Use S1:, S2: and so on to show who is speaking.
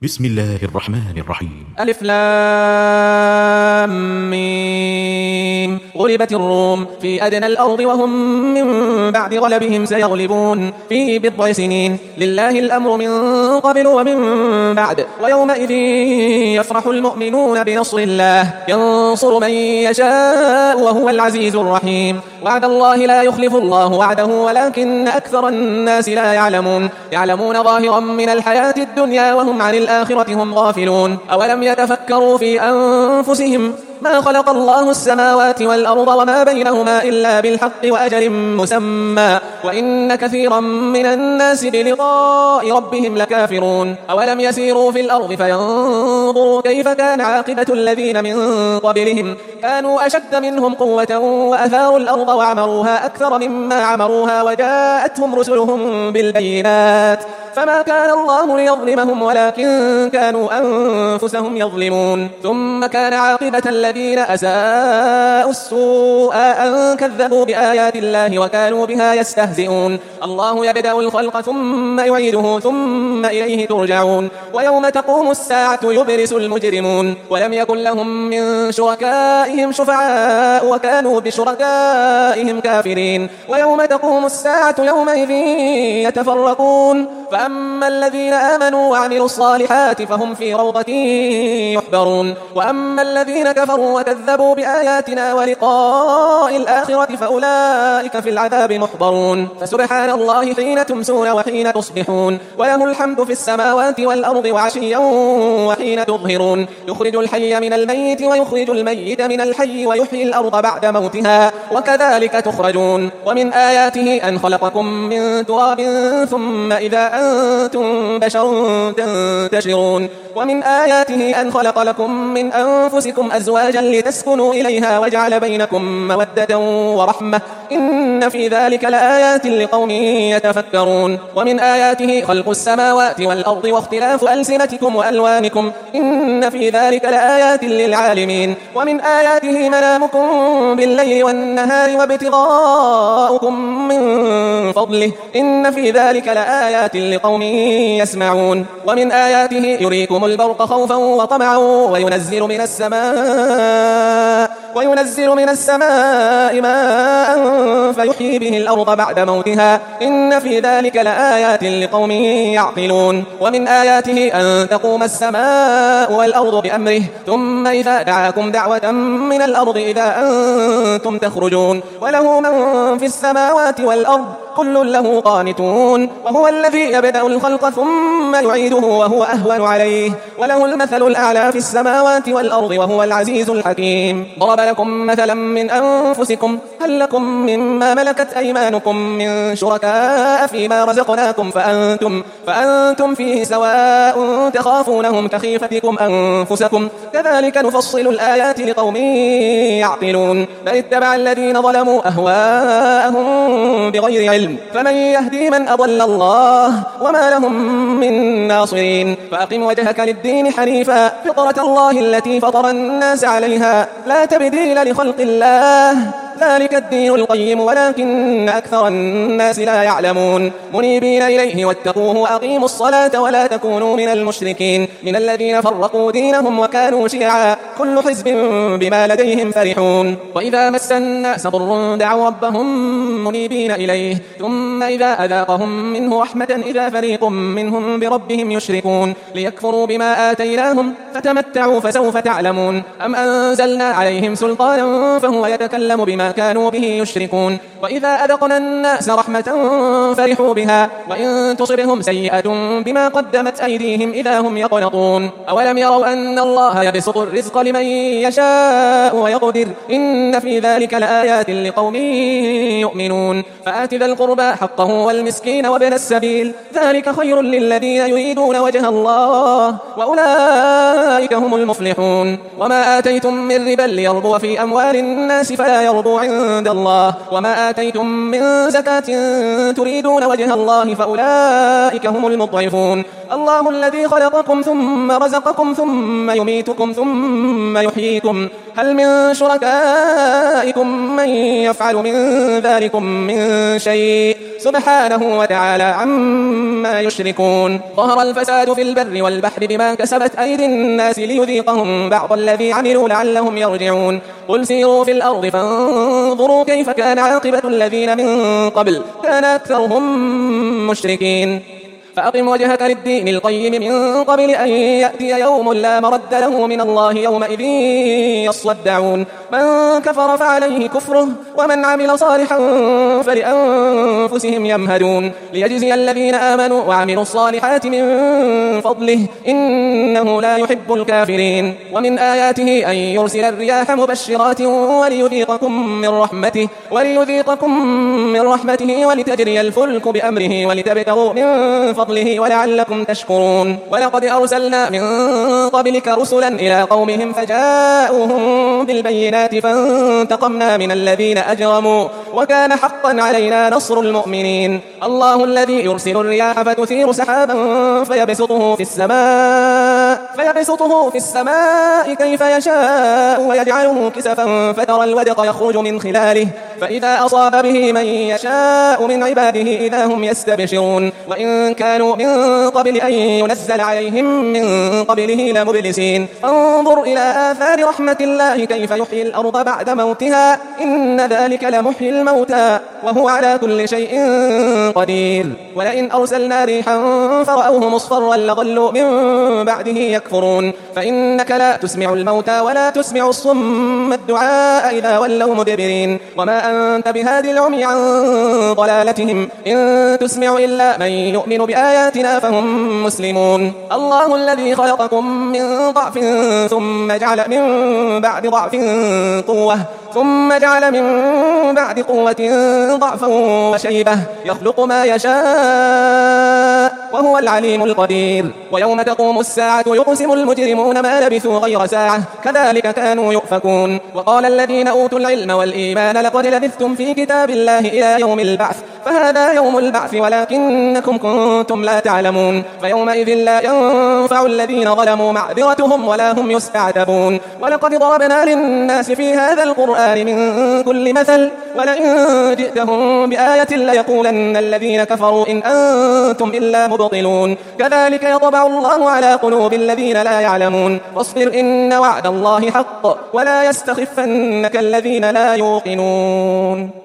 S1: بسم الله الرحمن الرحيم.
S2: ألف لام ميم. غلبت الروم في أدنى الأرض وهم من بعد غلبهم سيغلبون في بضع سنين. لله الأمر من قبل ومن بعد، ويومئذ يفرح المؤمنون بنصر الله ينصر من يشاء وهو العزيز الرحيم. وعد الله لا يخلف الله وعده ولكن أكثر الناس لا يعلمون ظاهرا من الحياة الدنيا وهم عن الآخرة هم غافلون. أولم يتفكروا في أنفسهم ما خلق الله السماوات والأرض وما بينهما إلا بالحق وأجل مسمى وإن كثيرا من الناس بلقاء ربهم لكافرون. أولم يسيروا في الأرض فينظروا كيف كان عاقبة الذين من قبلهم كانوا أشد منهم قوة وأثاروا الأرض وعمروها أكثر مما عمروها وجاءتهم رسلهم بالبينات فما كان الله ليظلمهم ولكن كانوا أنفسهم يظلمون. ثم كان عاقبة الذين أساءوا السوء أن كذبوا بآيات الله وكانوا بها يستهزئون. الله يبدأ الخلق ثم يعيده ثم إليه ترجعون. ويوم تقوم الساعة يبرس المجرمون ولم يكن لهم من شركائهم شفعاء وكانوا بشركائهم كافرين. ويوم تقوم الساعة يومئذ يتفرقون فأما الذين آمنوا وعملوا الصالحات فهم في روضة يحبرون وأما الذين كفروا وكذبوا بآياتنا ولقاء الآخرة فأولئك في العذاب محضرون. فسبحان الله حين تمسون وحين تصبحون وله الحمد في السماوات والأرض وعشيا وحين تظهرون. يخرج الحي من الميت ويخرج الميت من الحي ويحيي الأرض بعد موتها وكذلك تخرجون. ومن آياته أن خلقكم من تراب ثم إذا أنتم بشر تنتشرون. ومن آياته أن خلق لكم من أنفسكم أزواجا لتسكنوا إليها وجعل بينكم مودة ورحمة إن في ذلك لآيات لقوم يتفكرون. ومن آياته خلق السماوات والأرض واختلاف ألسنتكم وألوانكم إن في ذلك لآيات للعالمين. ومن آياته منامكم بالليل والنهار وابتغاؤكم من فضله إن في ذلك لآيات لقوم يسمعون. ومن آياته يريكم البرق خوفا وطمعا وينزل من السماء ماء فيحيي به الأرض بعد موتها إن في ذلك لآيات لقوم يعقلون. ومن آياته أن تقوم السماء والأرض بأمره ثم إذا دعاكم دعوة من الأرض إذا أنتم تخرجون. وله من في السماوات والأرض كل له قانتون وهو الذي يبدأ الخلق ثم يعيده وهو أهون عليه وله المثل الأعلى في السماوات والأرض وهو العزيز الحكيم. ضرب لكم مثلا من أنفسكم هل لكم مما ملكت أيمانكم من شركاء فيما رزقناكم فأنتم فيه سواء تخافونهم كخيفتكم أنفسكم كذلك نفصل الآيات لقوم يعقلون. بل اتبع الذين ظلموا أهواءهم بغير علم فمن يهدي من أضل الله وما لهم من ناصرين. فأقم وجهك للدين حنيفا فطرة الله التي فطر الناس عليها لا تبديل لخلق الله ذلك الدين القيم ولكن أكثر الناس لا يعلمون. منيبين إليه واتقوه وأقيموا الصلاة ولا تكونوا من المشركين من الذين فرقوا دينهم وكانوا شيعا كل حزب بما لديهم فرحون. وإذا مس الناس ضر دعوا ربهم منيبين إليه ثم إذا أذاقهم منه رحمة إذا فريق منهم بربهم يشركون ليكفروا بما آتيناهم فتمتعوا فسوف تعلمون. أم أنزلنا عليهم سلطانا فهو يتكلم بما كانوا به يشركون. وإذا أذقنا الناس رحمة فرحوا بها وإن تصبهم سيئة بما قدمت أيديهم إذا هم يقنطون. أولم يروا أن الله يبسط الرزق لمن يشاء ويقدر إن في ذلك لآيات لقوم يؤمنون. فآت ذا القربى حقه والمسكين وابن السبيل ذلك خير للذين يريدون وجه الله وأولئك هم المفلحون. وما آتيتم من ربا ليربو في أموال الناس فلا يربو عند الله وما آتيتم من زكاة تريدون وجه الله فأولئك هم المضعفون. الله الذي خلقكم ثم رزقكم ثم يميتكم ثم يحييكم هل من شركائكم من يفعل من ذلكم من شيء سبحانه وتعالى عما يشركون ظهر الفساد في البر والبحر بما كسبت أيدي الناس ليذيقهم بعض الذي عملوا لعلهم يرجعون قل سيروا في الأرض فانظروا كيف كان عاقبة الذين من قبل كان أكثرهم مشركين فأقم وجهك للدين القيم من قبل أن يأتي يوم لا مرد له من الله يومئذ يصدعون من كفر فعليه كفره ومن عمل صالحا فلأنفسهم يمهدون ليجزي الذين آمنوا وعملوا الصالحات من فضله إنه لا يحب الكافرين ومن آياته أن يرسل الرياح مبشرات وليذيقكم من رحمته ولتجري الفلك بأمره ولتبتغوا من فضله ولعلكم تشكرون ولقد أرسلنا من قبلك رسلا إلى قومهم فجاءوهم بالبينات فانتقمنا من الذين أجرموا وكان حقا علينا نصر المؤمنين الله الذي يرسل الرياح فتثير سحابا فيبسطه في السماء كيف يشاء ويجعله كسفا فترى الودق يخرج من خلاله فإذا أصاب به من يشاء من عباده إذا هم يستبشرون وإن كانوا من قبل أن ينزل عليهم من قبله لمبلسين انظر إلى آثار رحمة الله كيف يحيي الأرض بعد موتها إن ذلك لمحيي الموتى وهو على كل شيء قدير ولئن أرسلنا ريحا فرأوه مصفرا لظلوا من بعده يكفرون فإنك لا تسمع الموتى ولا تسمع الصم الدعاء إذا ولوا مدبرين وما أنت بهاد العمي عن ضلالتهم إن تسمع إلا من يؤمن بآياتنا فهم مسلمون الله الذي خلقكم من ضعف ثم جعل من بعد ضعف قوة ثم جعل من بعد قوة ضعفا وشيبة يخلق ما يشاء وهو العليم القدير ويوم تقوم الساعة يقسم المجرمون ما لبثوا غير ساعة كذلك كانوا يؤفكون وقال الذين أوتوا العلم والإيمان لقد لبثتم في كتاب الله إلى يوم البعث فهذا يوم البعث ولكنكم كنتم لا تعلمون فيومئذ لا ينفع الذين ظلموا معذرتهم ولا هم يستعتبون ولقد ضربنا للناس في هذا القرآن من كل مثل ولئن جئتهم بآية ليقولن الذين كفروا إن أنتم إلا مبطلون كذلك يطبع الله على قلوب الذين لا يعلمون فاصبر إن وعد الله حق ولا يستخفنك الذين لا يوقنون